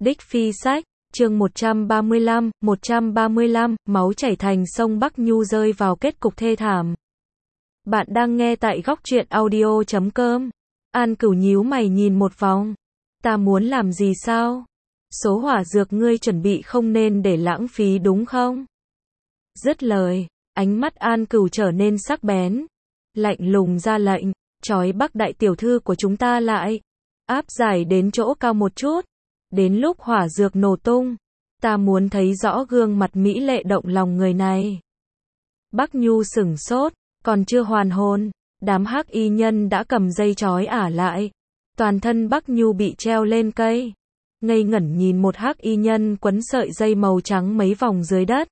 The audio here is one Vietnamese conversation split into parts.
Đích Phi Sách, chương 135, máu chảy thành sông Bắc Nhu rơi vào kết cục thê thảm. Bạn đang nghe tại góc truyện audio.com. An Cửu nhíu mày nhìn một vòng. Ta muốn làm gì sao? Số hỏa dược ngươi chuẩn bị không nên để lãng phí đúng không? Dứt lời, ánh mắt An Cửu trở nên sắc bén. Lạnh lùng ra lệnh, trói Bắc đại tiểu thư của chúng ta lại. Áp giải đến chỗ cao một chút. Đến lúc hỏa dược nổ tung, ta muốn thấy rõ gương mặt mỹ lệ động lòng người này. Bắc Nhu sửng sốt, còn chưa hoàn hồn, đám hắc y nhân đã cầm dây trói ả lại. Toàn thân Bắc Nhu bị treo lên cây. Ngây ngẩn nhìn một hắc y nhân quấn sợi dây màu trắng mấy vòng dưới đất.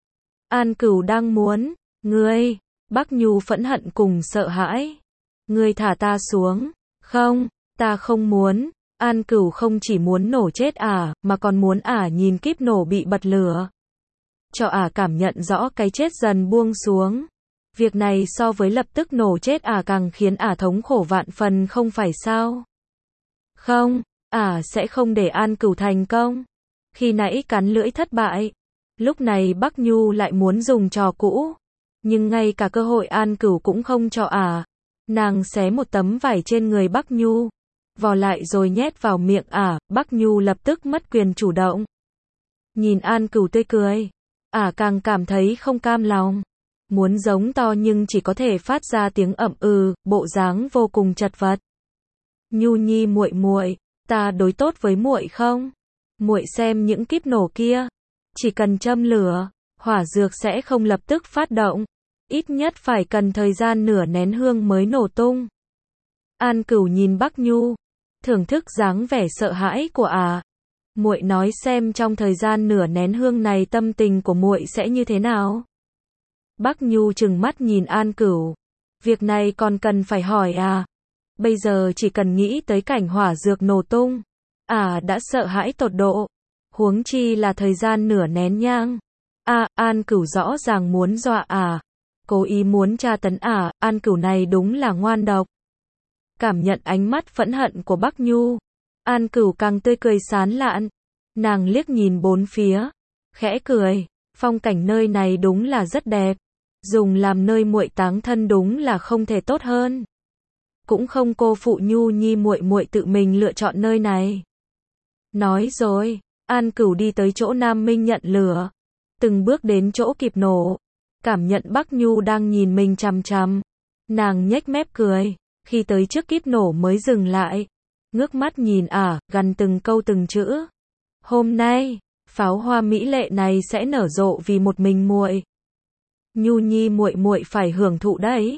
An Cửu đang muốn, ngươi, Bắc Nhu phẫn hận cùng sợ hãi. Ngươi thả ta xuống, không, ta không muốn. An Cửu không chỉ muốn nổ chết ả, mà còn muốn ả nhìn kíp nổ bị bật lửa. Cho ả cảm nhận rõ cái chết dần buông xuống. Việc này so với lập tức nổ chết ả càng khiến ả thống khổ vạn phần không phải sao? Không, ả sẽ không để An Cửu thành công. Khi nãy cắn lưỡi thất bại, lúc này Bắc Nhu lại muốn dùng trò cũ. Nhưng ngay cả cơ hội An Cửu cũng không cho ả. Nàng xé một tấm vải trên người Bắc Nhu, vò lại rồi nhét vào miệng ả. Bắc Nhu lập tức mất quyền chủ động. Nhìn An Cửu tươi cười, ả càng cảm thấy không cam lòng. Muốn giống to nhưng chỉ có thể phát ra tiếng ậm ừ, bộ dáng vô cùng chật vật. Nhu nhi muội muội, ta đối tốt với muội không? Muội xem những kíp nổ kia, chỉ cần châm lửa, hỏa dược sẽ không lập tức phát động, ít nhất phải cần thời gian nửa nén hương mới nổ tung. An Cửu nhìn Bắc Nhu, thưởng thức dáng vẻ sợ hãi của ả. Muội nói xem trong thời gian nửa nén hương này tâm tình của muội sẽ như thế nào? Bắc Nhu trừng mắt nhìn An Cửu. Việc này còn cần phải hỏi à? Bây giờ chỉ cần nghĩ tới cảnh hỏa dược nổ tung, ả đã sợ hãi tột độ. Huống chi là thời gian nửa nén nhang. An Cửu rõ ràng muốn dọa ả, cố ý muốn tra tấn ả. An Cửu này đúng là ngoan độc. Cảm nhận ánh mắt phẫn hận của Bắc Nhu, An Cửu càng tươi cười sán lạn. Nàng liếc nhìn bốn phía, khẽ cười, phong cảnh nơi này đúng là rất đẹp, dùng làm nơi muội táng thân đúng là không thể tốt hơn. Cũng không cô phụ Nhu nhi muội muội tự mình lựa chọn nơi này. Nói rồi, An Cửu đi tới chỗ Nam Minh nhận lửa, từng bước đến chỗ kịp nổ, cảm nhận Bắc Nhu đang nhìn mình chằm chằm. Nàng nhếch mép cười, khi tới trước kíp nổ mới dừng lại, ngước mắt nhìn ả, gằn từng câu từng chữ. Hôm nay, pháo hoa mỹ lệ này sẽ nở rộ vì một mình muội. Nhu nhi muội muội phải hưởng thụ đấy.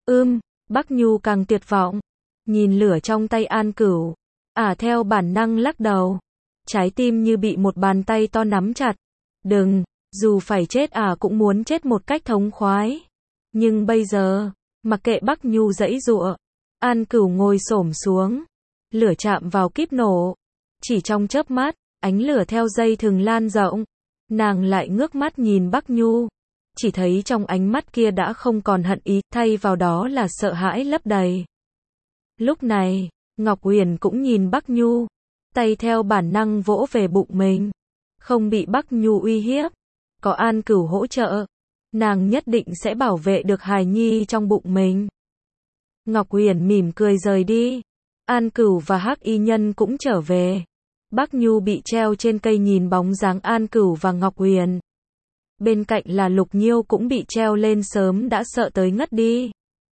Bắc Nhu càng tuyệt vọng, nhìn lửa trong tay An Cửu, ả theo bản năng lắc đầu, trái tim như bị một bàn tay to nắm chặt. Đừng, dù phải chết ả cũng muốn chết một cách thống khoái. Nhưng bây giờ, mặc kệ Bắc Nhu giãy giụa, An Cửu ngồi xổm xuống, lửa chạm vào kíp nổ. Chỉ trong chớp mắt, ánh lửa theo dây thừng lan rộng. Nàng lại ngước mắt nhìn Bắc Nhu, chỉ thấy trong ánh mắt kia đã không còn hận ý, thay vào đó là sợ hãi lấp đầy. Lúc này, Ngọc Uyển cũng nhìn Bắc Nhu, tay theo bản năng vỗ về bụng mình. Không bị Bắc Nhu uy hiếp, có An Cửu hỗ trợ, nàng nhất định sẽ bảo vệ được hài nhi trong bụng mình. Ngọc Uyển mỉm cười rời đi. An Cửu và hắc y nhân cũng trở về. Bắc Nhu bị treo trên cây nhìn bóng dáng An Cửu và Ngọc Uyển. Bên cạnh là Lục Nhiêu cũng bị treo lên sớm đã sợ tới ngất đi.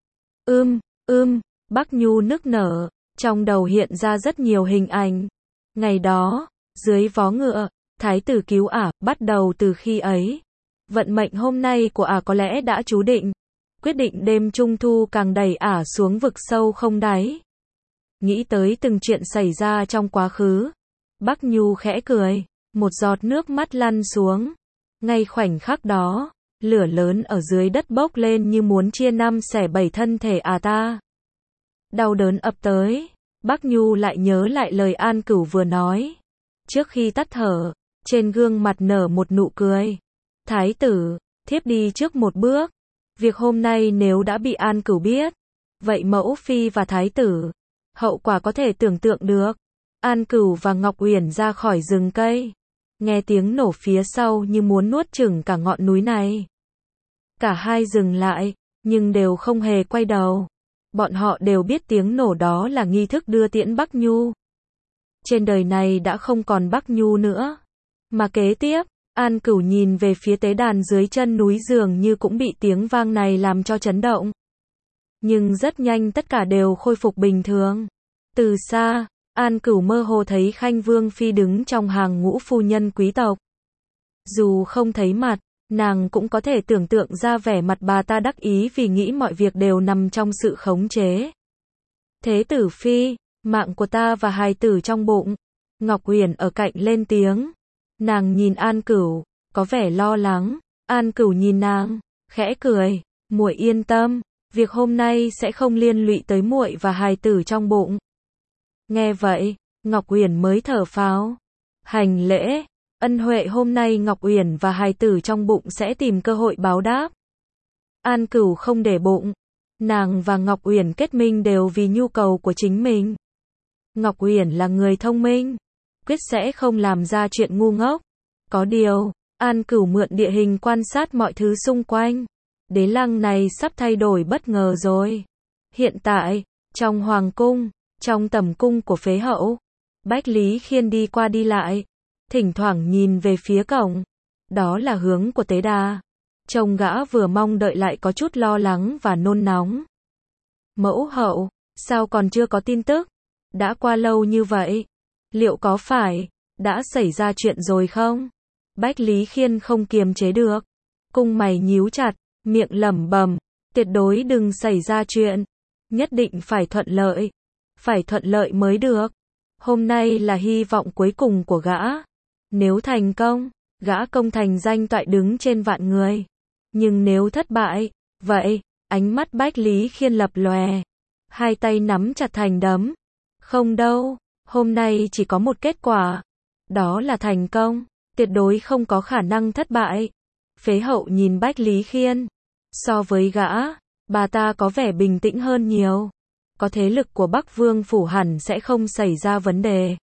Bắc Nhu nức nở, trong đầu hiện ra rất nhiều hình ảnh. Ngày đó, dưới vó ngựa, thái tử cứu ả, bắt đầu từ khi ấy. Vận mệnh hôm nay của ả có lẽ đã chú định. Quyết định đêm trung thu càng đẩy ả xuống vực sâu không đáy. Nghĩ tới từng chuyện xảy ra trong quá khứ, Bắc Nhu khẽ cười, một giọt nước mắt lăn xuống. Ngay khoảnh khắc đó, lửa lớn ở dưới đất bốc lên như muốn chia năm xẻ bảy thân thể ả ta. Đau đớn ập tới, Bắc Nhu lại nhớ lại lời An Cửu vừa nói. Trước khi tắt thở, trên gương mặt nở một nụ cười. Thái tử, thiếp đi trước một bước. Việc hôm nay nếu đã bị An Cửu biết, vậy mẫu phi và thái tử, hậu quả có thể tưởng tượng được. An Cửu và Ngọc Uyển ra khỏi rừng cây. Nghe tiếng nổ phía sau như muốn nuốt chửng cả ngọn núi này. Cả hai dừng lại, nhưng đều không hề quay đầu. Bọn họ đều biết tiếng nổ đó là nghi thức đưa tiễn Bắc Nhu. Trên đời này đã không còn Bắc Nhu nữa. Mà kế tiếp, An Cửu nhìn về phía tế đàn dưới chân núi dường như cũng bị tiếng vang này làm cho chấn động. Nhưng rất nhanh tất cả đều khôi phục bình thường. Từ xa, An Cửu mơ hồ thấy Khanh Vương Phi đứng trong hàng ngũ phu nhân quý tộc. Dù không thấy mặt, nàng cũng có thể tưởng tượng ra vẻ mặt bà ta đắc ý vì nghĩ mọi việc đều nằm trong sự khống chế. Thế tử Phi, mạng của ta và hài tử trong bụng. Ngọc Uyển ở cạnh lên tiếng. Nàng nhìn An Cửu, có vẻ lo lắng. An Cửu nhìn nàng, khẽ cười. Muội yên tâm, việc hôm nay sẽ không liên lụy tới muội và hài tử trong bụng. Nghe vậy, Ngọc Uyển mới thở phào. Hành lễ, ân huệ hôm nay Ngọc Uyển và hài tử trong bụng sẽ tìm cơ hội báo đáp. An Cửu không để bụng. Nàng và Ngọc Uyển kết minh đều vì nhu cầu của chính mình. Ngọc Uyển là người thông minh, quyết sẽ không làm ra chuyện ngu ngốc. Có điều, An Cửu mượn địa hình quan sát mọi thứ xung quanh. Đế lăng này sắp thay đổi bất ngờ rồi. Hiện tại, trong hoàng cung, trong tầm cung của phế hậu, Bách Lý Khiên đi qua đi lại, thỉnh thoảng nhìn về phía cổng. Đó là hướng của tế đà. Trông gã vừa mong đợi lại có chút lo lắng và nôn nóng. Mẫu hậu, sao còn chưa có tin tức? Đã qua lâu như vậy. Liệu có phải đã xảy ra chuyện rồi không? Bách Lý Khiên không kiềm chế được. Cung mày nhíu chặt, miệng lẩm bẩm, tuyệt đối đừng xảy ra chuyện. Nhất định phải thuận lợi. Phải thuận lợi mới được. Hôm nay là hy vọng cuối cùng của gã. Nếu thành công, gã công thành danh toại đứng trên vạn người. Nhưng nếu thất bại, vậy, ánh mắt Bách Lý Khiên lập lòe. Hai tay nắm chặt thành đấm. Không đâu, hôm nay chỉ có một kết quả. Đó là thành công, tuyệt đối không có khả năng thất bại. Phế hậu nhìn Bách Lý Khiên. So với gã, bà ta có vẻ bình tĩnh hơn nhiều. Có thế lực của Bắc Vương phủ hẳn sẽ không xảy ra vấn đề.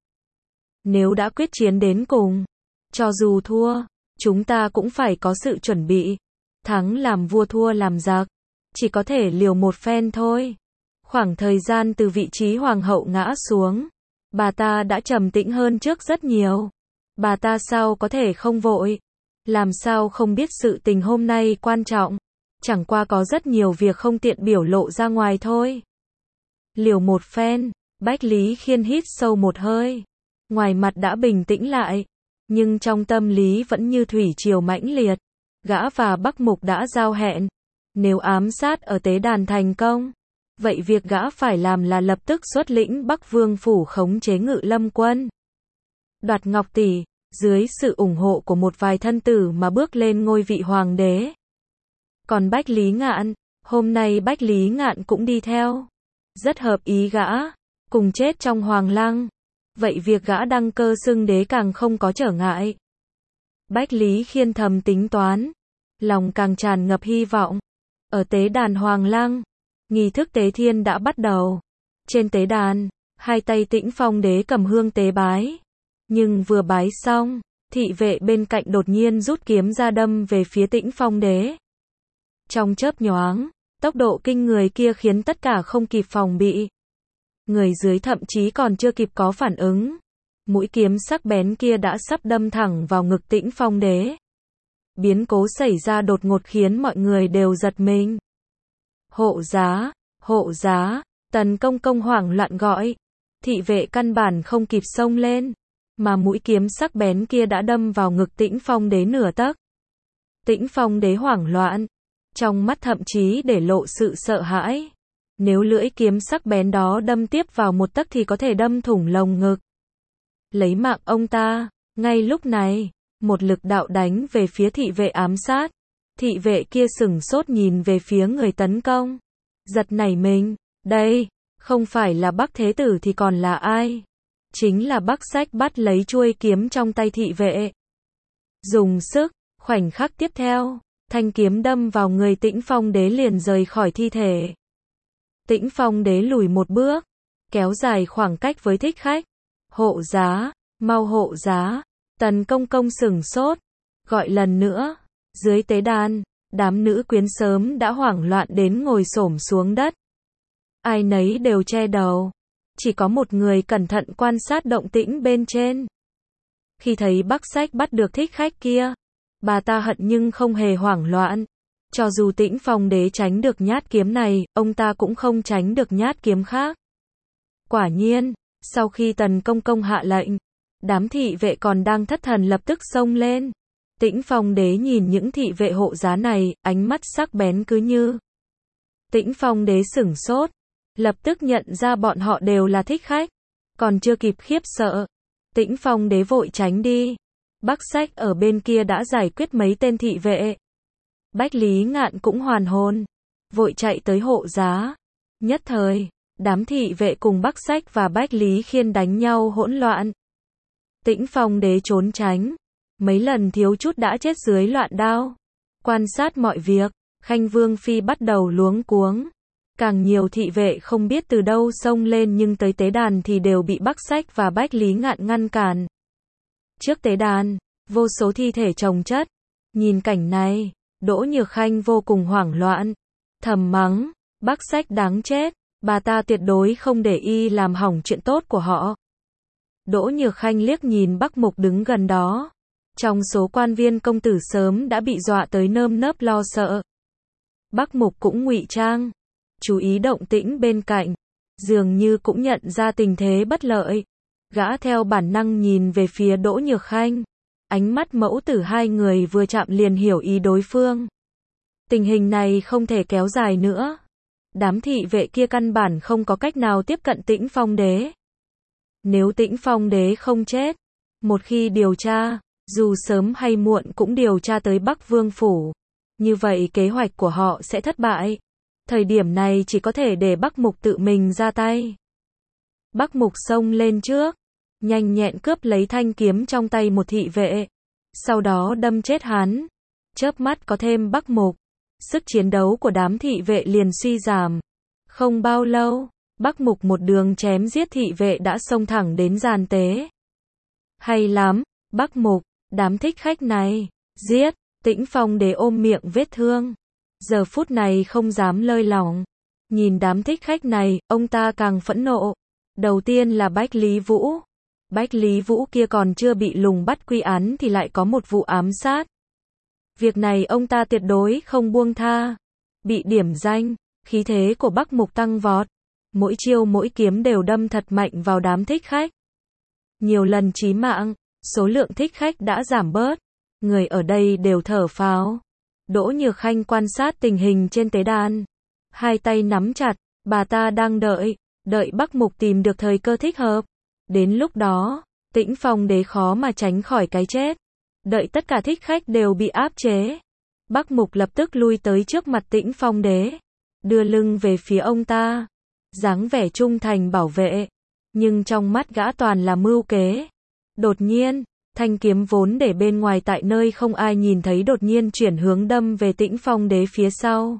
Nếu đã quyết chiến đến cùng, cho dù thua, chúng ta cũng phải có sự chuẩn bị. Thắng làm vua thua làm giặc, chỉ có thể liều một phen thôi. Khoảng thời gian từ vị trí hoàng hậu ngã xuống, bà ta đã trầm tĩnh hơn trước rất nhiều. Bà ta sao có thể không vội? Làm sao không biết sự tình hôm nay quan trọng? Chẳng qua có rất nhiều việc không tiện biểu lộ ra ngoài thôi. Liều một phen, Bách Lý Khiên hít sâu một hơi. Ngoài mặt đã bình tĩnh lại, nhưng trong tâm lý vẫn như thủy triều mãnh liệt. Gã và Bắc Mục đã giao hẹn. Nếu ám sát ở tế đàn thành công, vậy việc gã phải làm là lập tức xuất lĩnh Bắc Vương phủ khống chế Ngự Lâm quân. Đoạt Ngọc tỷ, dưới sự ủng hộ của một vài thân tử mà bước lên ngôi vị hoàng đế. Còn Bách Lý Ngạn, hôm nay Bách Lý Ngạn cũng đi theo. Rất hợp ý gã, cùng chết trong hoàng lăng. Vậy việc gã đăng cơ xưng đế càng không có trở ngại. Bách Lý Khiên thầm tính toán, lòng càng tràn ngập hy vọng. Ở tế đàn hoàng lăng, nghi thức tế thiên đã bắt đầu. Trên tế đàn, hai tay Tĩnh Phong đế cầm hương tế bái. Nhưng vừa bái xong, thị vệ bên cạnh đột nhiên rút kiếm ra đâm về phía Tĩnh Phong đế. Trong chớp nhoáng, tốc độ kinh người kia khiến tất cả không kịp phòng bị. Người dưới thậm chí còn chưa kịp có phản ứng. Mũi kiếm sắc bén kia đã sắp đâm thẳng vào ngực Tĩnh Phong đế. Biến cố xảy ra đột ngột khiến mọi người đều giật mình. Hộ giá, Tần Công Công hoảng loạn gọi. Thị vệ căn bản không kịp xông lên, mà mũi kiếm sắc bén kia đã đâm vào ngực Tĩnh Phong đế nửa tấc. Tĩnh Phong đế hoảng loạn, trong mắt thậm chí để lộ sự sợ hãi. Nếu lưỡi kiếm sắc bén đó đâm tiếp vào một tấc thì có thể đâm thủng lồng ngực. Lấy mạng ông ta. Ngay lúc này, một lực đạo đánh về phía thị vệ ám sát. Thị vệ kia sửng sốt nhìn về phía người tấn công. Giật nảy mình, đây, không phải là Bắc Thế Tử thì còn là ai? Chính là Bắc Sách bắt lấy chuôi kiếm trong tay thị vệ. Dùng sức, khoảnh khắc tiếp theo, thanh kiếm đâm vào người Tĩnh Phong đế liền rời khỏi thi thể. Tĩnh Phong đế lùi một bước, kéo dài khoảng cách với Thích Khách. Hộ giá, mau hộ giá. Tần Công Công sửng sốt, gọi lần nữa. Dưới tế đàn, đám nữ quyến sớm đã hoảng loạn đến ngồi xổm xuống đất. Ai nấy đều che đầu. Chỉ có một người cẩn thận quan sát động tĩnh bên trên. Khi thấy Bắc Sách bắt được thích khách kia, bà ta hận nhưng không hề hoảng loạn. Cho dù Tĩnh Phong Đế tránh được nhát kiếm này, ông ta cũng không tránh được nhát kiếm khác. Quả nhiên, sau khi Tần Công Công hạ lệnh, đám thị vệ còn đang thất thần lập tức xông lên. Tĩnh Phong Đế nhìn những thị vệ hộ giá này, ánh mắt sắc bén cứ như. Tĩnh Phong Đế sửng sốt, lập tức nhận ra bọn họ đều là thích khách. Còn chưa kịp khiếp sợ, Tĩnh Phong Đế vội tránh đi. Bắc Sách ở bên kia đã giải quyết mấy tên thị vệ. Bách Lý Ngạn cũng hoàn hồn, vội chạy tới hộ giá. Nhất thời, đám thị vệ cùng Bắc Sách và Bách Lý Khiên đánh nhau hỗn loạn. Tĩnh Phong Đế trốn tránh, mấy lần thiếu chút đã chết dưới loạn đao. Quan sát mọi việc, Khanh Vương Phi bắt đầu luống cuống. Càng nhiều thị vệ không biết từ đâu xông lên nhưng tới tế đàn thì đều bị Bắc Sách và Bách Lý Ngạn ngăn cản. Trước tế đàn, vô số thi thể chồng chất. Nhìn cảnh này, Đỗ Nhược Khanh vô cùng hoảng loạn. Thầm mắng, Bắc Sách đáng chết, bà ta tuyệt đối không để y làm hỏng chuyện tốt của họ. Đỗ Nhược Khanh liếc nhìn Bắc Mục đứng gần đó. Trong số quan viên công tử sớm đã bị dọa tới nơm nớp lo sợ. Bắc Mục cũng ngụy trang, chú ý động tĩnh bên cạnh, dường như cũng nhận ra tình thế bất lợi. Gã theo bản năng nhìn về phía Đỗ Nhược Khanh. Ánh mắt mẫu tử hai người vừa chạm liền hiểu ý đối phương. Tình hình này không thể kéo dài nữa. Đám thị vệ kia căn bản không có cách nào tiếp cận Tĩnh Phong Đế. Nếu Tĩnh Phong Đế không chết, một khi điều tra, dù sớm hay muộn cũng điều tra tới Bắc Vương Phủ. Như vậy kế hoạch của họ sẽ thất bại. Thời điểm này chỉ có thể để Bắc Mục tự mình ra tay. Bắc Mục xông lên trước, nhanh nhẹn cướp lấy thanh kiếm trong tay một thị vệ, sau đó đâm chết hắn. Chớp mắt có thêm Bắc Mục, sức chiến đấu của đám thị vệ liền suy giảm. Không bao lâu, Bắc Mục một đường chém giết thị vệ đã xông thẳng đến gian tế. Hay lắm, Bắc Mục, đám thích khách này, giết. Tĩnh Phong Đế ôm miệng vết thương, giờ phút này không dám lơi lỏng. Nhìn đám thích khách này, ông ta càng phẫn nộ. Đầu tiên là Bách Lý Vũ. Bách Lý Vũ kia còn chưa bị lùng bắt quy án thì lại có một vụ ám sát. Việc này ông ta tuyệt đối không buông tha. Bị điểm danh, khí thế của Bắc Mục tăng vọt. Mỗi chiêu mỗi kiếm đều đâm thật mạnh vào đám thích khách. Nhiều lần chí mạng, số lượng thích khách đã giảm bớt. Người ở đây đều thở phào. Đỗ Nhược Khanh quan sát tình hình trên tế đàn. Hai tay nắm chặt, bà ta đang đợi Bắc Mục tìm được thời cơ thích hợp. Đến lúc đó, Tĩnh Phong Đế khó mà tránh khỏi cái chết. Đợi tất cả thích khách đều bị áp chế, Bắc Mục lập tức lui tới trước mặt Tĩnh Phong Đế, đưa lưng về phía ông ta, dáng vẻ trung thành bảo vệ, nhưng trong mắt gã toàn là mưu kế. Đột nhiên, thanh kiếm vốn để bên ngoài tại nơi không ai nhìn thấy đột nhiên chuyển hướng đâm về Tĩnh Phong Đế phía sau.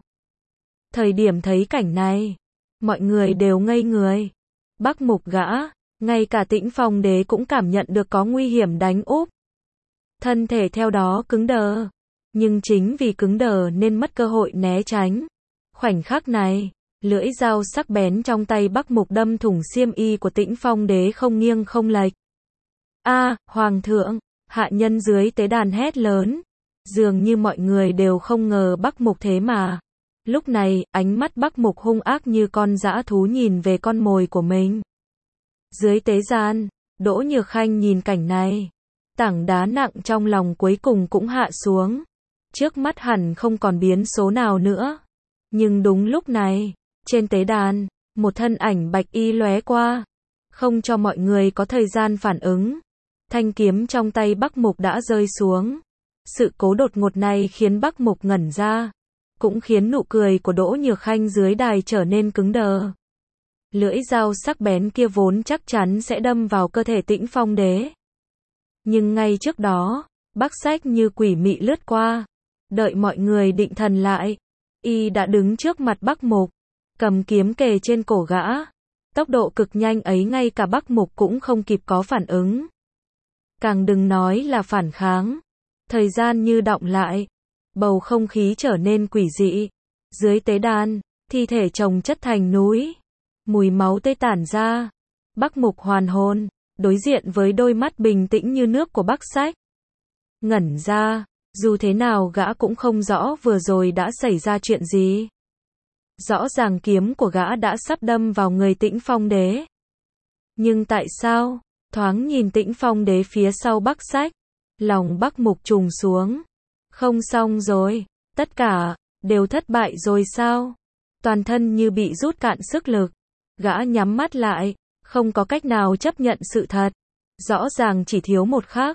Thời điểm thấy cảnh này, mọi người đều ngây người. Bắc Mục gã, ngay cả Tĩnh Phong Đế cũng cảm nhận được có nguy hiểm đánh úp. Thân thể theo đó cứng đờ, nhưng chính vì cứng đờ nên mất cơ hội né tránh. Khoảnh khắc này, lưỡi dao sắc bén trong tay Bắc Mục đâm thủng xiêm y của Tĩnh Phong Đế không nghiêng không lệch. A, Hoàng thượng, hạ nhân dưới tế đàn hét lớn. Dường như mọi người đều không ngờ Bắc Mục thế mà. Lúc này, ánh mắt Bắc Mục hung ác như con dã thú nhìn về con mồi của mình. Dưới tế gian, Đỗ Nhược Khanh nhìn cảnh này. Tảng đá nặng trong lòng cuối cùng cũng hạ xuống. Trước mắt hẳn không còn biến số nào nữa. Nhưng đúng lúc này, trên tế đàn, một thân ảnh bạch y lóe qua. Không cho mọi người có thời gian phản ứng. Thanh kiếm trong tay Bắc Mục đã rơi xuống. Sự cố đột ngột này khiến Bắc Mục ngẩn ra. Cũng khiến nụ cười của Đỗ Nhược Khanh dưới đài trở nên cứng đờ. Lưỡi dao sắc bén kia vốn chắc chắn sẽ đâm vào cơ thể Tĩnh Phong Đế. Nhưng ngay trước đó, Bắc Sách như quỷ mị lướt qua. Đợi mọi người định thần lại, y đã đứng trước mặt Bắc Mục, cầm kiếm kề trên cổ gã. Tốc độ cực nhanh ấy ngay cả Bắc Mục cũng không kịp có phản ứng. Càng đừng nói là phản kháng. Thời gian như đọng lại. Bầu không khí trở nên quỷ dị. Dưới tế đàn, thi thể chồng chất thành núi. Mùi máu tươi tản ra. Bắc Mục hoàn hồn, đối diện với đôi mắt bình tĩnh như nước của Bắc Sách. Ngẩn ra, dù thế nào gã cũng không rõ vừa rồi đã xảy ra chuyện gì. Rõ ràng kiếm của gã đã sắp đâm vào người Tĩnh Phong Đế. Nhưng tại sao? Thoáng nhìn Tĩnh Phong Đế phía sau Bắc Sách. Lòng Bắc Mục trùng xuống. Không xong rồi, tất cả đều thất bại rồi sao? Toàn thân như bị rút cạn sức lực. Gã nhắm mắt lại, không có cách nào chấp nhận sự thật. Rõ ràng chỉ thiếu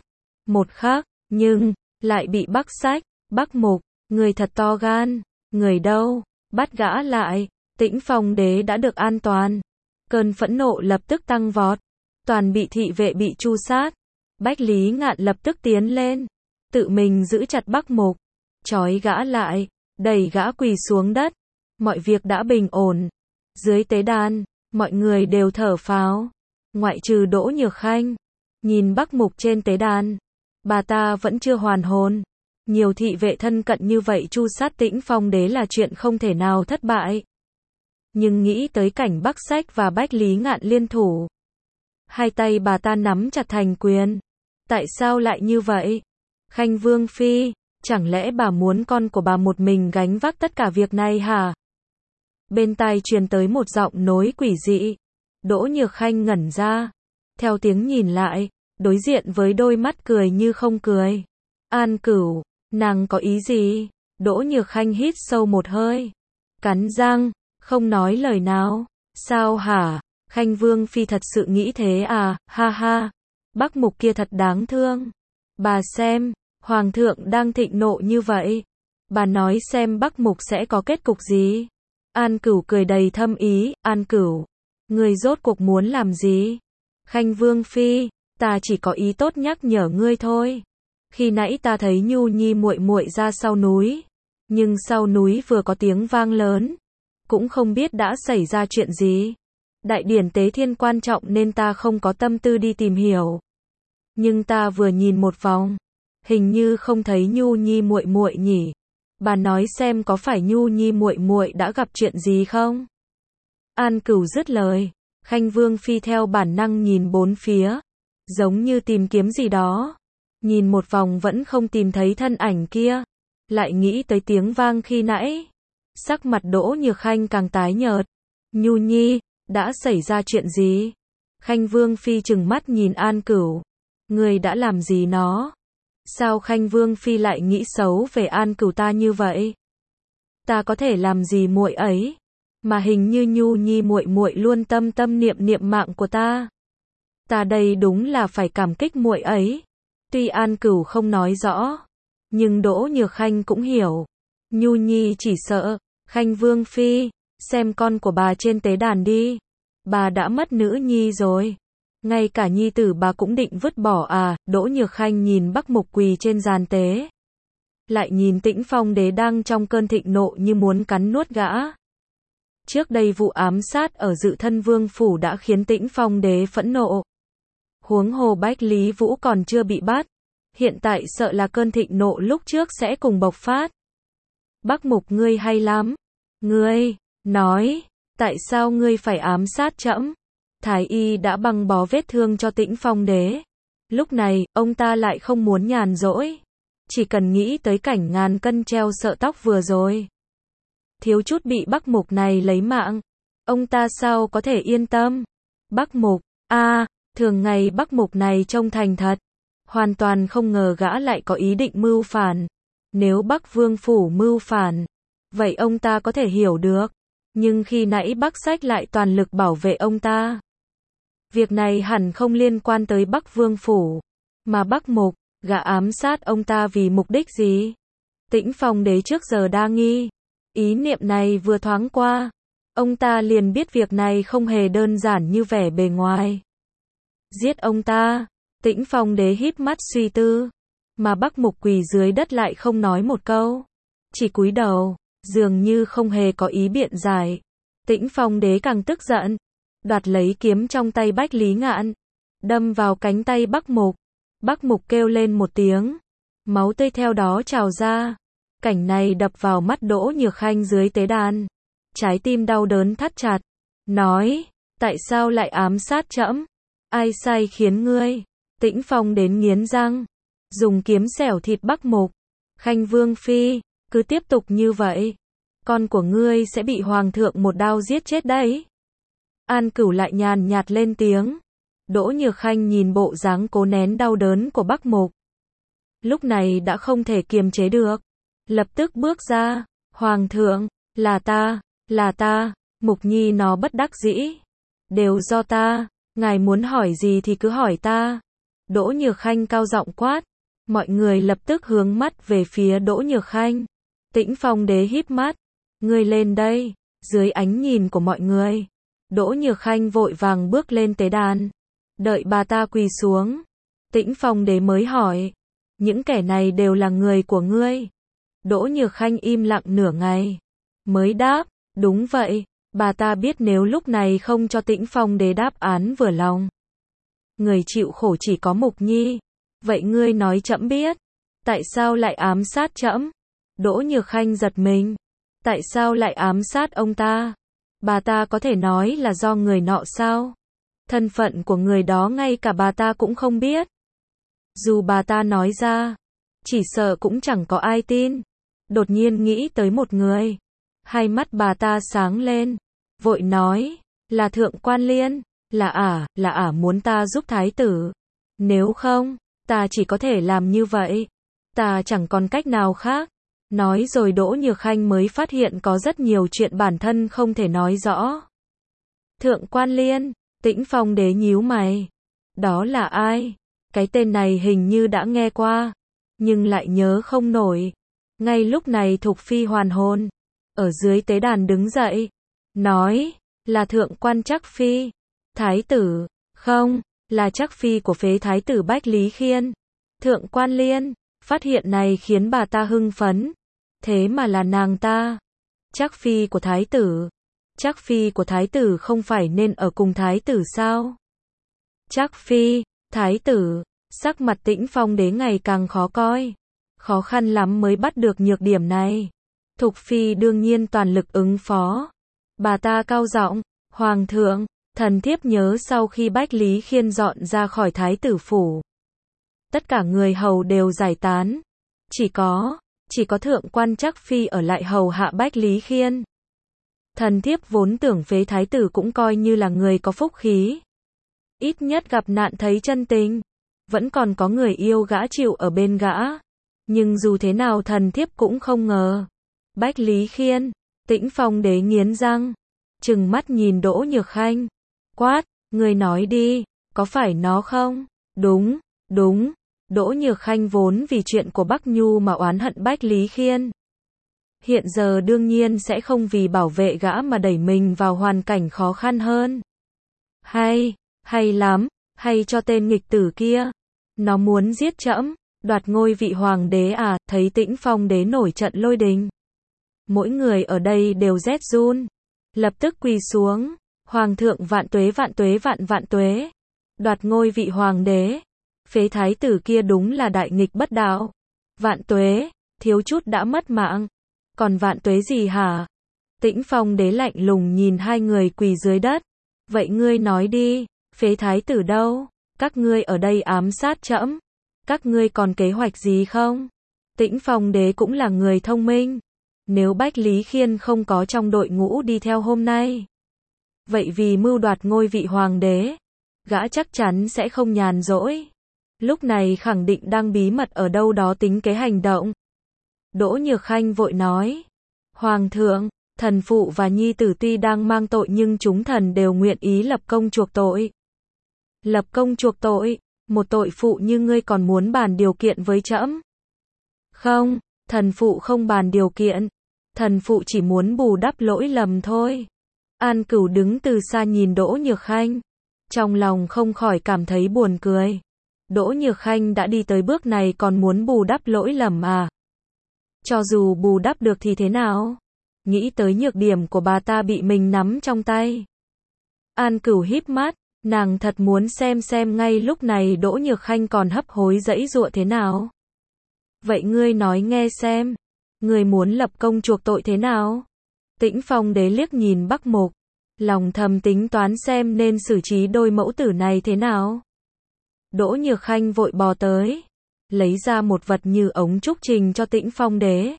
một khắc, nhưng lại bị Bắc Sách, Bắc Mục, người thật to gan, người đâu? Bắt gã lại. Tĩnh Phong Đế đã được an toàn. Cơn phẫn nộ lập tức tăng vọt. Toàn bị thị vệ bị tru sát. Bách Lý Ngạn lập tức tiến lên. Tự mình giữ chặt Bắc Mục. Trói gã lại. Đẩy gã quỳ xuống đất. Mọi việc đã bình ổn. Dưới tế đàn, mọi người đều thở phào. Ngoại trừ Đỗ Nhược Khanh. Nhìn Bắc Mục trên tế đàn. Bà ta vẫn chưa hoàn hồn. Nhiều thị vệ thân cận như vậy tru sát Tĩnh Phong Đế là chuyện không thể nào thất bại. Nhưng nghĩ tới cảnh Bắc Sách và Bách Lý Ngạn liên thủ. Hai tay bà ta nắm chặt thành quyền. Tại sao lại như vậy? Khanh Vương Phi, chẳng lẽ bà muốn con của bà một mình gánh vác tất cả việc này hả? Bên tai truyền tới một giọng nói quỷ dị. Đỗ Nhược Khanh ngẩn ra. Theo tiếng nhìn lại, đối diện với đôi mắt cười như không cười. An Cửu, nàng có ý gì? Đỗ Nhược Khanh hít sâu một hơi. Cắn răng, không nói lời nào. Sao hả? Khanh Vương Phi thật sự nghĩ thế à? Ha ha. Bắc Mục kia thật đáng thương. Bà xem, Hoàng thượng đang thịnh nộ như vậy. Bà nói xem Bắc Mục sẽ có kết cục gì? An Cửu cười đầy thâm ý. An Cửu, người rốt cuộc muốn làm gì? Khanh Vương Phi, ta chỉ có ý tốt nhắc nhở ngươi thôi. Khi nãy ta thấy Nhu Nhi muội muội ra sau núi. Nhưng sau núi vừa có tiếng vang lớn. Cũng không biết đã xảy ra chuyện gì. Đại điển tế thiên quan trọng nên ta không có tâm tư đi tìm hiểu. Nhưng ta vừa nhìn một vòng. Hình như không thấy Nhu Nhi muội muội nhỉ. Bà nói xem có phải Nhu Nhi muội muội đã gặp chuyện gì không? An Cửu dứt lời. Khanh Vương Phi theo bản năng nhìn bốn phía. Giống như tìm kiếm gì đó. Nhìn một vòng vẫn không tìm thấy thân ảnh kia. Lại nghĩ tới tiếng vang khi nãy. Sắc mặt Đỗ Nhược Khanh càng tái nhợt. Nhu Nhi, đã xảy ra chuyện gì? Khanh Vương Phi trừng mắt nhìn An Cửu. Người đã làm gì nó? Sao Khanh Vương Phi lại nghĩ xấu về An Cửu ta như vậy? Ta có thể làm gì muội ấy? Mà hình như Nhu Nhi muội muội luôn tâm tâm niệm niệm mạng của ta. Ta đây đúng là phải cảm kích muội ấy. Tuy An Cửu không nói rõ, nhưng Đỗ Nhược Khanh cũng hiểu. Nhu Nhi chỉ sợ, Khanh Vương Phi, xem con của bà trên tế đàn đi. Bà đã mất nữ nhi rồi. Ngay cả nhi tử bà cũng định vứt bỏ à? Đỗ Nhược Khanh nhìn Bắc Mục quỳ trên giàn tế. Lại nhìn Tĩnh Phong Đế đang trong cơn thịnh nộ như muốn cắn nuốt gã. Trước đây vụ ám sát ở Dự Thân Vương phủ đã khiến Tĩnh Phong Đế phẫn nộ. Huống hồ Bách Lý Vũ còn chưa bị bắt. Hiện tại sợ là cơn thịnh nộ lúc trước sẽ cùng bộc phát. Bắc Mục ngươi hay lắm. Ngươi, nói, tại sao ngươi phải ám sát trẫm? Thái y đã băng bó vết thương cho Tĩnh Phong Đế. Lúc này, ông ta lại không muốn nhàn rỗi. Chỉ cần nghĩ tới cảnh ngàn cân treo sợi tóc vừa rồi. Thiếu chút bị Bắc Mục này lấy mạng. Ông ta sao có thể yên tâm? Bắc Mục, thường ngày Bắc Mục này trông thành thật. Hoàn toàn không ngờ gã lại có ý định mưu phản. Nếu Bắc Vương phủ mưu phản, vậy ông ta có thể hiểu được. Nhưng khi nãy Bắc Sách lại toàn lực bảo vệ ông ta. Việc này hẳn không liên quan tới Bắc Vương phủ. Mà Bắc Mục, gã ám sát ông ta vì mục đích gì? Tĩnh Phong Đế trước giờ đa nghi. Ý niệm này vừa thoáng qua. Ông ta liền biết việc này không hề đơn giản như vẻ bề ngoài. Giết ông ta. Tĩnh Phong Đế híp mắt suy tư. Mà Bắc Mục quỳ dưới đất lại không nói một câu. Chỉ cúi đầu, dường như không hề có ý biện giải. Tĩnh Phong Đế càng tức giận. đoạt lấy kiếm trong tay Bách Lý Ngạn, đâm vào cánh tay Bắc Mục. Bắc Mục kêu lên một tiếng, máu tươi theo đó trào ra. Cảnh này đập vào mắt Đỗ Nhược Khanh dưới tế đàn. Trái tim đau đớn thắt chặt, nói, tại sao lại ám sát trẫm? Ai sai khiến ngươi? Tĩnh Phong đến nghiến răng, dùng kiếm xẻo thịt Bắc Mục. Khanh Vương Phi, cứ tiếp tục như vậy, con của ngươi sẽ bị Hoàng thượng một đao giết chết đấy. An Cửu lại nhàn nhạt lên tiếng. Đỗ Nhược Khanh nhìn bộ dáng cố nén đau đớn của Bắc Mục. Lúc này đã không thể kiềm chế được. Lập tức bước ra. Hoàng thượng, là ta, Mục Nhi nó bất đắc dĩ. Đều do ta, ngài muốn hỏi gì thì cứ hỏi ta. Đỗ Nhược Khanh cao giọng quát. Mọi người lập tức hướng mắt về phía Đỗ Nhược Khanh. Tĩnh Phong đế híp mắt. Ngươi lên đây. Dưới ánh nhìn của mọi người, Đỗ Nhược Khanh vội vàng bước lên tế đàn. Đợi bà ta quỳ xuống, Tĩnh Phong đế mới hỏi, những kẻ này đều là người của ngươi? Đỗ Nhược Khanh im lặng nửa ngày, mới đáp, đúng vậy. Bà ta biết nếu lúc này không cho Tĩnh Phong đế đáp án vừa lòng, người chịu khổ chỉ có Mục Nhi. Vậy ngươi nói trẫm biết, tại sao lại ám sát trẫm? Đỗ Nhược Khanh giật mình, tại sao lại ám sát ông ta? Bà ta có thể nói là do người nọ sao? Thân phận của người đó ngay cả bà ta cũng không biết. Dù bà ta nói ra, chỉ sợ cũng chẳng có ai tin. Đột nhiên nghĩ tới một người. Hai mắt bà ta sáng lên, vội nói, là Thượng Quan Liên, là ả muốn ta giúp thái tử. Nếu không, ta chỉ có thể làm như vậy. Ta chẳng còn cách nào khác. Nói rồi Đỗ Nhược Khanh mới phát hiện có rất nhiều chuyện bản thân không thể nói rõ. Thượng Quan Liên, Tĩnh Phong đế nhíu mày. Đó là ai? Cái tên này hình như đã nghe qua, nhưng lại nhớ không nổi. Ngay lúc này Thục Phi hoàn hồn, ở dưới tế đàn đứng dậy, nói, là Thượng Quan Trắc Phi. Thái tử, không, là Trắc Phi của phế thái tử Bách Lý Khiên. Thượng Quan Liên, phát hiện này khiến bà ta hưng phấn. Thế mà là nàng ta. Trắc Phi của thái tử. Trắc Phi của thái tử không phải nên ở cùng thái tử sao? Trắc Phi, thái tử, sắc mặt Tĩnh Phong đế ngày càng khó coi. Khó khăn lắm mới bắt được nhược điểm này. Thục Phi đương nhiên toàn lực ứng phó. Bà ta cao giọng, Hoàng thượng, thần thiếp nhớ sau khi Bách Lý Khiên dọn ra khỏi thái tử phủ, tất cả người hầu đều giải tán. Chỉ có Thượng Quan Trắc Phi ở lại hầu hạ Bách Lý Khiên. Thần thiếp vốn tưởng phế thái tử cũng coi như là người có phúc khí. Ít nhất gặp nạn thấy chân tình. Vẫn còn có người yêu gã chịu ở bên gã. Nhưng dù thế nào thần thiếp cũng không ngờ. Bách Lý Khiên, Tĩnh Phong đế nghiến răng, trừng mắt nhìn Đỗ Nhược Khanh. Quát, người nói đi, có phải nó không? Đúng. Đỗ Nhược Khanh vốn vì chuyện của Bắc Nhu mà oán hận Bách Lý Khiên. Hiện giờ đương nhiên sẽ không vì bảo vệ gã mà đẩy mình vào hoàn cảnh khó khăn hơn. Hay lắm, hay cho tên nghịch tử kia. Nó muốn giết trẫm, đoạt ngôi vị hoàng đế à? Thấy Tĩnh Phong đế nổi trận lôi đình, mỗi người ở đây đều rét run, lập tức quỳ xuống. Hoàng thượng vạn tuế vạn tuế vạn tuế. Đoạt ngôi vị hoàng đế. Phế thái tử kia đúng là đại nghịch bất đạo. Vạn tuế, thiếu chút đã mất mạng. Còn vạn tuế gì hả? Tĩnh Phong đế lạnh lùng nhìn hai người quỳ dưới đất. Vậy ngươi nói đi, phế thái tử đâu? Các ngươi ở đây ám sát trẫm, các ngươi còn kế hoạch gì không? Tĩnh Phong đế cũng là người thông minh. Nếu Bách Lý Khiên không có trong đội ngũ đi theo hôm nay, vậy vì mưu đoạt ngôi vị hoàng đế, gã chắc chắn sẽ không nhàn rỗi. Lúc này khẳng định đang bí mật ở đâu đó tính kế hành động. Đỗ Nhược Khanh vội nói, Hoàng thượng, thần phụ và nhi tử tuy đang mang tội nhưng chúng thần đều nguyện ý lập công chuộc tội. Lập công chuộc tội? Một tội phụ như ngươi còn muốn bàn điều kiện với trẫm? Không, thần phụ không bàn điều kiện. Thần phụ chỉ muốn bù đắp lỗi lầm thôi. An Cửu đứng từ xa nhìn Đỗ Nhược Khanh, trong lòng không khỏi cảm thấy buồn cười. Đỗ Nhược Khanh đã đi tới bước này còn muốn bù đắp lỗi lầm à? Cho dù bù đắp được thì thế nào? Nghĩ tới nhược điểm của bà ta bị mình nắm trong tay, An Cửu híp mắt, nàng thật muốn xem ngay lúc này Đỗ Nhược Khanh còn hấp hối giãy giụa thế nào. Vậy ngươi nói nghe xem, ngươi muốn lập công chuộc tội thế nào? Tĩnh Phong đế liếc nhìn Bắc Mục, lòng thầm tính toán xem nên xử trí đôi mẫu tử này thế nào. Đỗ Nhược Khanh vội bò tới, lấy ra một vật như ống trúc trình cho Tĩnh Phong đế.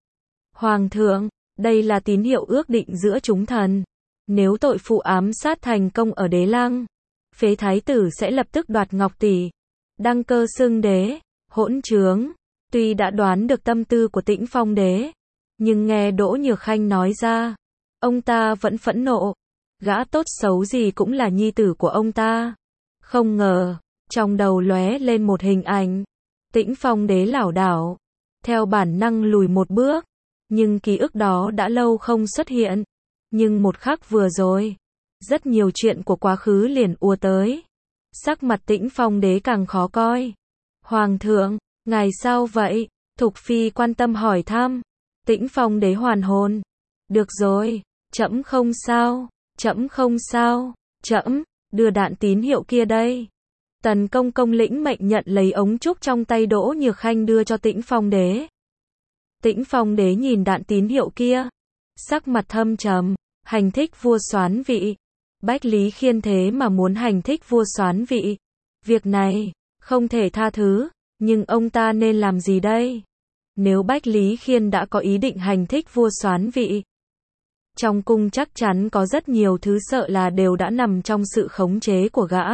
Hoàng thượng, đây là tín hiệu ước định giữa chúng thần. Nếu tội phụ ám sát thành công ở Đế Lăng, phế thái tử sẽ lập tức đoạt ngọc tỷ, đăng cơ xưng đế. Hỗn trướng. Tuy đã đoán được tâm tư của Tĩnh Phong đế, nhưng nghe Đỗ Nhược Khanh nói ra, ông ta vẫn phẫn nộ. Gã tốt xấu gì cũng là nhi tử của ông ta. Không ngờ, trong đầu lóe lên một hình ảnh. Tĩnh Phong đế lảo đảo, theo bản năng lùi một bước, nhưng ký ức đó đã lâu không xuất hiện. Nhưng một khắc vừa rồi, rất nhiều chuyện của quá khứ liền ùa tới. Sắc mặt Tĩnh Phong đế càng khó coi. Hoàng thượng, ngài sao vậy? Thục phi quan tâm hỏi thăm. Tĩnh Phong đế hoàn hồn. Được rồi, trẫm không sao, trẫm không sao, trẫm đưa đạn tín hiệu kia đây. Tần công công lĩnh mệnh nhận lấy ống trúc trong tay Đỗ Nhược Khanh đưa cho Tĩnh Phong đế. Tĩnh Phong đế nhìn đạn tín hiệu kia, sắc mặt thâm trầm. Hành thích vua soán vị. Bách Lý Khiên thế mà muốn hành thích vua soán vị. Việc này không thể tha thứ, nhưng ông ta nên làm gì đây? Nếu Bách Lý Khiên đã có ý định hành thích vua soán vị, trong cung chắc chắn có rất nhiều thứ sợ là đều đã nằm trong sự khống chế của gã.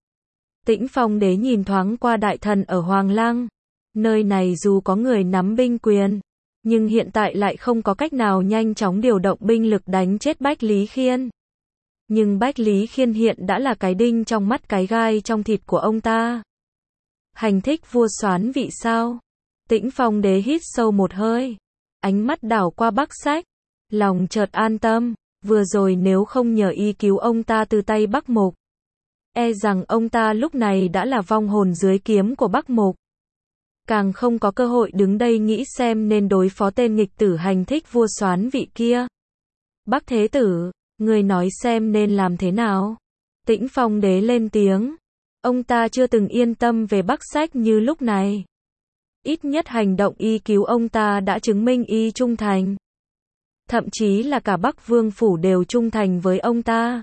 Tĩnh Phong đế nhìn thoáng qua đại thần ở Hoàng Lăng. Nơi này dù có người nắm binh quyền, nhưng hiện tại lại không có cách nào nhanh chóng điều động binh lực đánh chết Bách Lý Khiên. Nhưng Bách Lý Khiên hiện đã là cái đinh trong mắt cái gai trong thịt của ông ta. Hành thích vua soán vị sao? Tĩnh Phong đế hít sâu một hơi, ánh mắt đảo qua Bắc Sách, lòng chợt an tâm. Vừa rồi nếu không nhờ y cứu ông ta từ tay Bắc Mục, e rằng ông ta lúc này đã là vong hồn dưới kiếm của Bắc Mục. Càng không có cơ hội đứng đây nghĩ xem nên đối phó tên nghịch tử hành thích vua soán vị kia. Bắc Thế Tử, người nói xem nên làm thế nào? Tĩnh Phong đế lên tiếng. Ông ta chưa từng yên tâm về Bắc Sách như lúc này. Ít nhất hành động y cứu ông ta đã chứng minh y trung thành. Thậm chí là cả Bắc Vương Phủ đều trung thành với ông ta.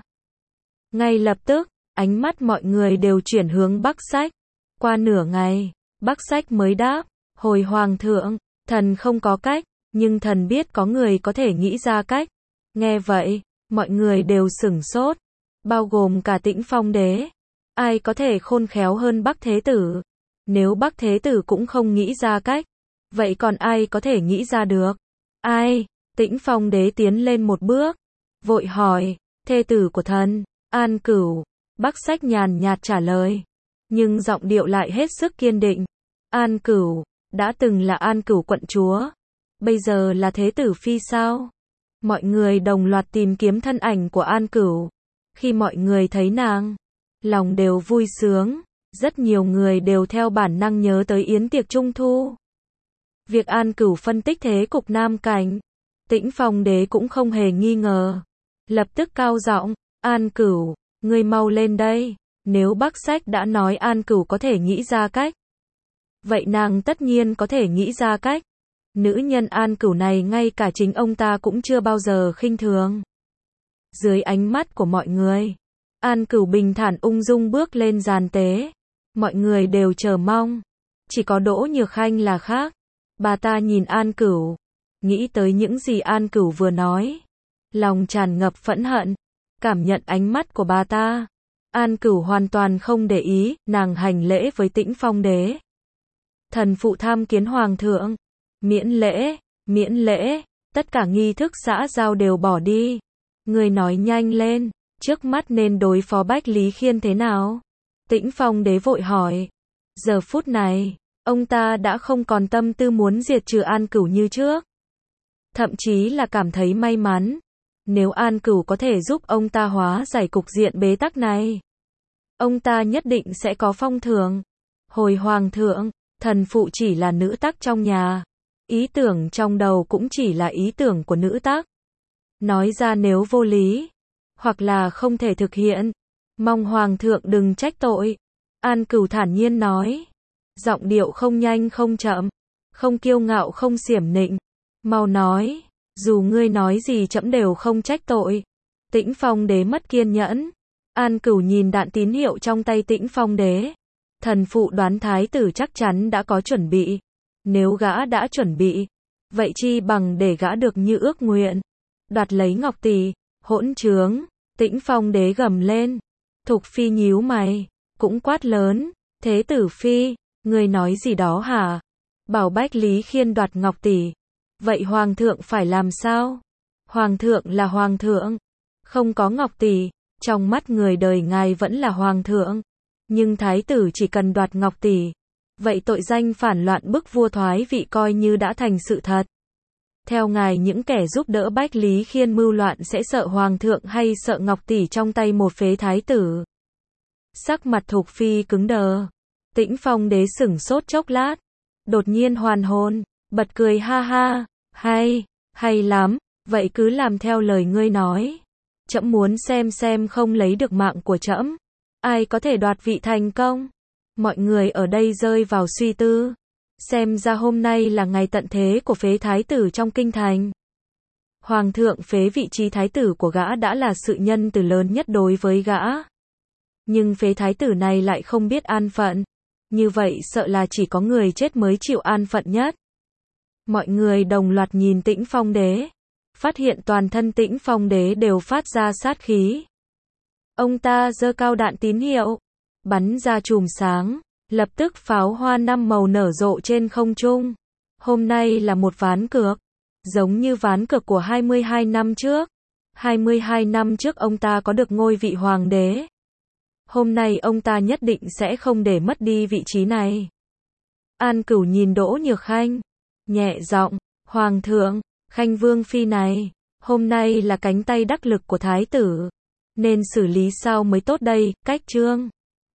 Ngay lập tức, ánh mắt mọi người đều chuyển hướng Bắc Sách. Qua nửa ngày, Bắc Sách mới đáp, hồi Hoàng thượng, thần không có cách, nhưng thần biết có người có thể nghĩ ra cách. Nghe vậy, mọi người đều sửng sốt, bao gồm cả Tĩnh Phong đế. Ai có thể khôn khéo hơn Bắc Thế Tử? Nếu Bắc Thế Tử cũng không nghĩ ra cách, vậy còn ai có thể nghĩ ra được? Ai? Tĩnh Phong đế tiến lên một bước, vội hỏi, thê tử của thần, An Cửu. Bắc Sách nhàn nhạt trả lời, nhưng giọng điệu lại hết sức kiên định. An Cửu, đã từng là An Cửu quận chúa, bây giờ là thế tử phi sao? Mọi người đồng loạt tìm kiếm thân ảnh của An Cửu. Khi mọi người thấy nàng, lòng đều vui sướng, rất nhiều người đều theo bản năng nhớ tới yến tiệc Trung Thu. Việc An Cửu phân tích thế cục Nam Cảnh, Tĩnh Phong đế cũng không hề nghi ngờ. Lập tức cao giọng, An Cửu, ngươi mau lên đây. Nếu Bắc Sách đã nói An Cửu có thể nghĩ ra cách, vậy nàng tất nhiên có thể nghĩ ra cách. Nữ nhân An Cửu này ngay cả chính ông ta cũng chưa bao giờ khinh thường. Dưới ánh mắt của mọi người, An Cửu bình thản ung dung bước lên giàn tế. Mọi người đều chờ mong. Chỉ có Đỗ Nhược Khanh là khác. Bà ta nhìn An Cửu, nghĩ tới những gì An Cửu vừa nói, lòng tràn ngập phẫn hận. Cảm nhận ánh mắt của bà ta, An Cửu hoàn toàn không để ý, nàng hành lễ với Tĩnh Phong đế. Thần phụ tham kiến Hoàng thượng. Miễn lễ, miễn lễ, tất cả nghi thức xã giao đều bỏ đi. Người nói nhanh lên, trước mắt nên đối phó Bách Lý Khiên thế nào? Tĩnh Phong đế vội hỏi. Giờ phút này, ông ta đã không còn tâm tư muốn diệt trừ An Cửu như trước. Thậm chí là cảm thấy may mắn. Nếu An Cửu có thể giúp ông ta hóa giải cục diện bế tắc này, ông ta nhất định sẽ có phong thưởng. Hồi Hoàng thượng, thần phụ chỉ là nữ tắc trong nhà. Ý tưởng trong đầu cũng chỉ là ý tưởng của nữ tắc. Nói ra nếu vô lý, hoặc là không thể thực hiện. Mong Hoàng thượng đừng trách tội. An Cửu thản nhiên nói. Giọng điệu không nhanh không chậm, không kiêu ngạo không xiểm nịnh. Mau nói, dù ngươi nói gì trẫm đều không trách tội. Tĩnh Phong đế mất kiên nhẫn. An Cửu nhìn đạn tín hiệu trong tay Tĩnh Phong đế. Thần phụ đoán thái tử chắc chắn đã có chuẩn bị. Nếu gã đã chuẩn bị, vậy chi bằng để gã được như ước nguyện. Đoạt lấy ngọc tỷ, hỗn trướng. Tĩnh Phong đế gầm lên. Thục phi nhíu mày, cũng quát lớn. Thế tử phi, ngươi nói gì đó hả? Bảo Bách Lý Khiên đoạt ngọc tỷ. Vậy hoàng thượng phải làm sao? Hoàng thượng là hoàng thượng. Không có ngọc tỷ, trong mắt người đời ngài vẫn là hoàng thượng. Nhưng thái tử chỉ cần đoạt ngọc tỷ. Vậy tội danh phản loạn bức vua thoái vị coi như đã thành sự thật. Theo ngài những kẻ giúp đỡ Bách Lý Khiên mưu loạn sẽ sợ hoàng thượng hay sợ ngọc tỷ trong tay một phế thái tử? Sắc mặt Thục phi cứng đờ. Tĩnh Phong đế sửng sốt chốc lát. Đột nhiên hoàn hồn, bật cười ha ha. Hay lắm, vậy cứ làm theo lời ngươi nói. Trẫm muốn xem không lấy được mạng của trẫm, ai có thể đoạt vị thành công. Mọi người ở đây rơi vào suy tư. Xem ra hôm nay là ngày tận thế của phế thái tử trong kinh thành. Hoàng thượng phế vị trí thái tử của gã đã là sự nhân từ lớn nhất đối với gã. Nhưng phế thái tử này lại không biết an phận. Như vậy sợ là chỉ có người chết mới chịu an phận nhất. Mọi người đồng loạt nhìn Tĩnh Phong đế. Phát hiện toàn thân Tĩnh Phong đế đều phát ra sát khí. Ông ta giơ cao đạn tín hiệu. Bắn ra chùm sáng. Lập tức pháo hoa 5 màu nở rộ trên không trung. Hôm nay là một ván cược. Giống như ván cược của 22 năm trước. 22 năm trước ông ta có được ngôi vị hoàng đế. Hôm nay ông ta nhất định sẽ không để mất đi vị trí này. An Cửu nhìn Đỗ Nhược Khanh. Nhẹ giọng, Hoàng thượng, Khanh Vương phi này, hôm nay là cánh tay đắc lực của thái tử. Nên xử lý sao mới tốt đây, cách chương.